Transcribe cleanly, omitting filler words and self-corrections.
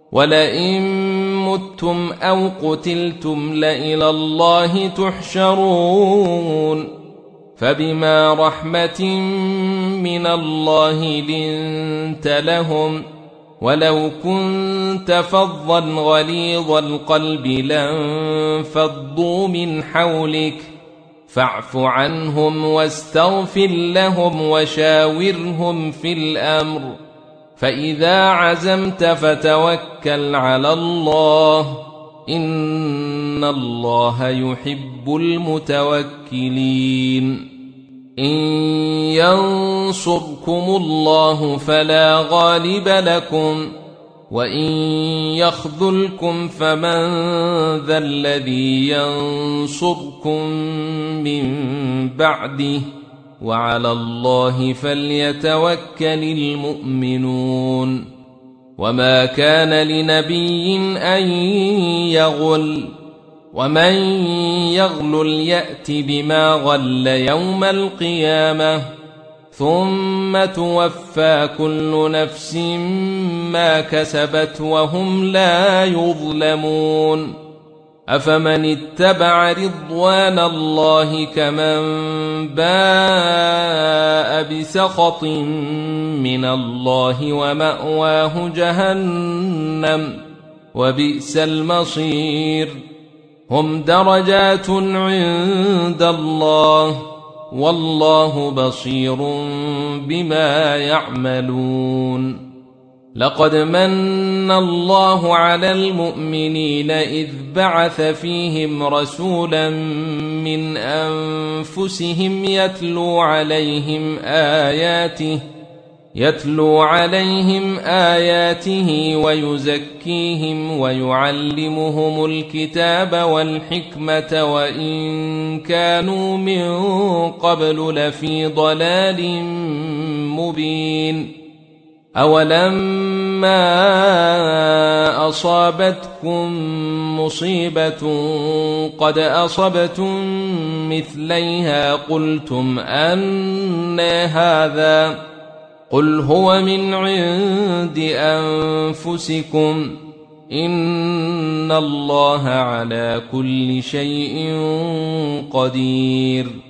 ولئن متم أو قتلتم لإلى الله تحشرون فبما رحمة من الله لنت لهم ولو كنت فظا غليظ القلب لانفضوا من حولك فاعف عنهم واستغفر لهم وشاورهم في الأمر فإذا عزمت فتوكل على الله إن الله يحب المتوكلين إن ينصركم الله فلا غالب لكم وإن يخذلكم فمن ذا الذي ينصركم من بعده وعلى الله فليتوكل المؤمنون وما كان لنبي أن يغل ومن يغلل يأت بما غل يوم القيامة ثم توفى كل نفس ما كسبت وهم لا يظلمون أفمن اتبع رضوان الله كمن باء بسخط من الله ومأواه جهنم وبئس المصير هم درجات عند الله والله بصير بما يعملون لقد من الله على المؤمنين إذ بعث فيهم رسولا من أنفسهم يتلو عليهم آياته ويزكيهم ويعلمهم الكتاب والحكمة وإن كانوا من قبل لفي ضلال مبين أولما أصابتكم مصيبة قد أصبتم مثليها قلتم أنى هذا قل هو من عند أنفسكم إن الله على كل شيء قدير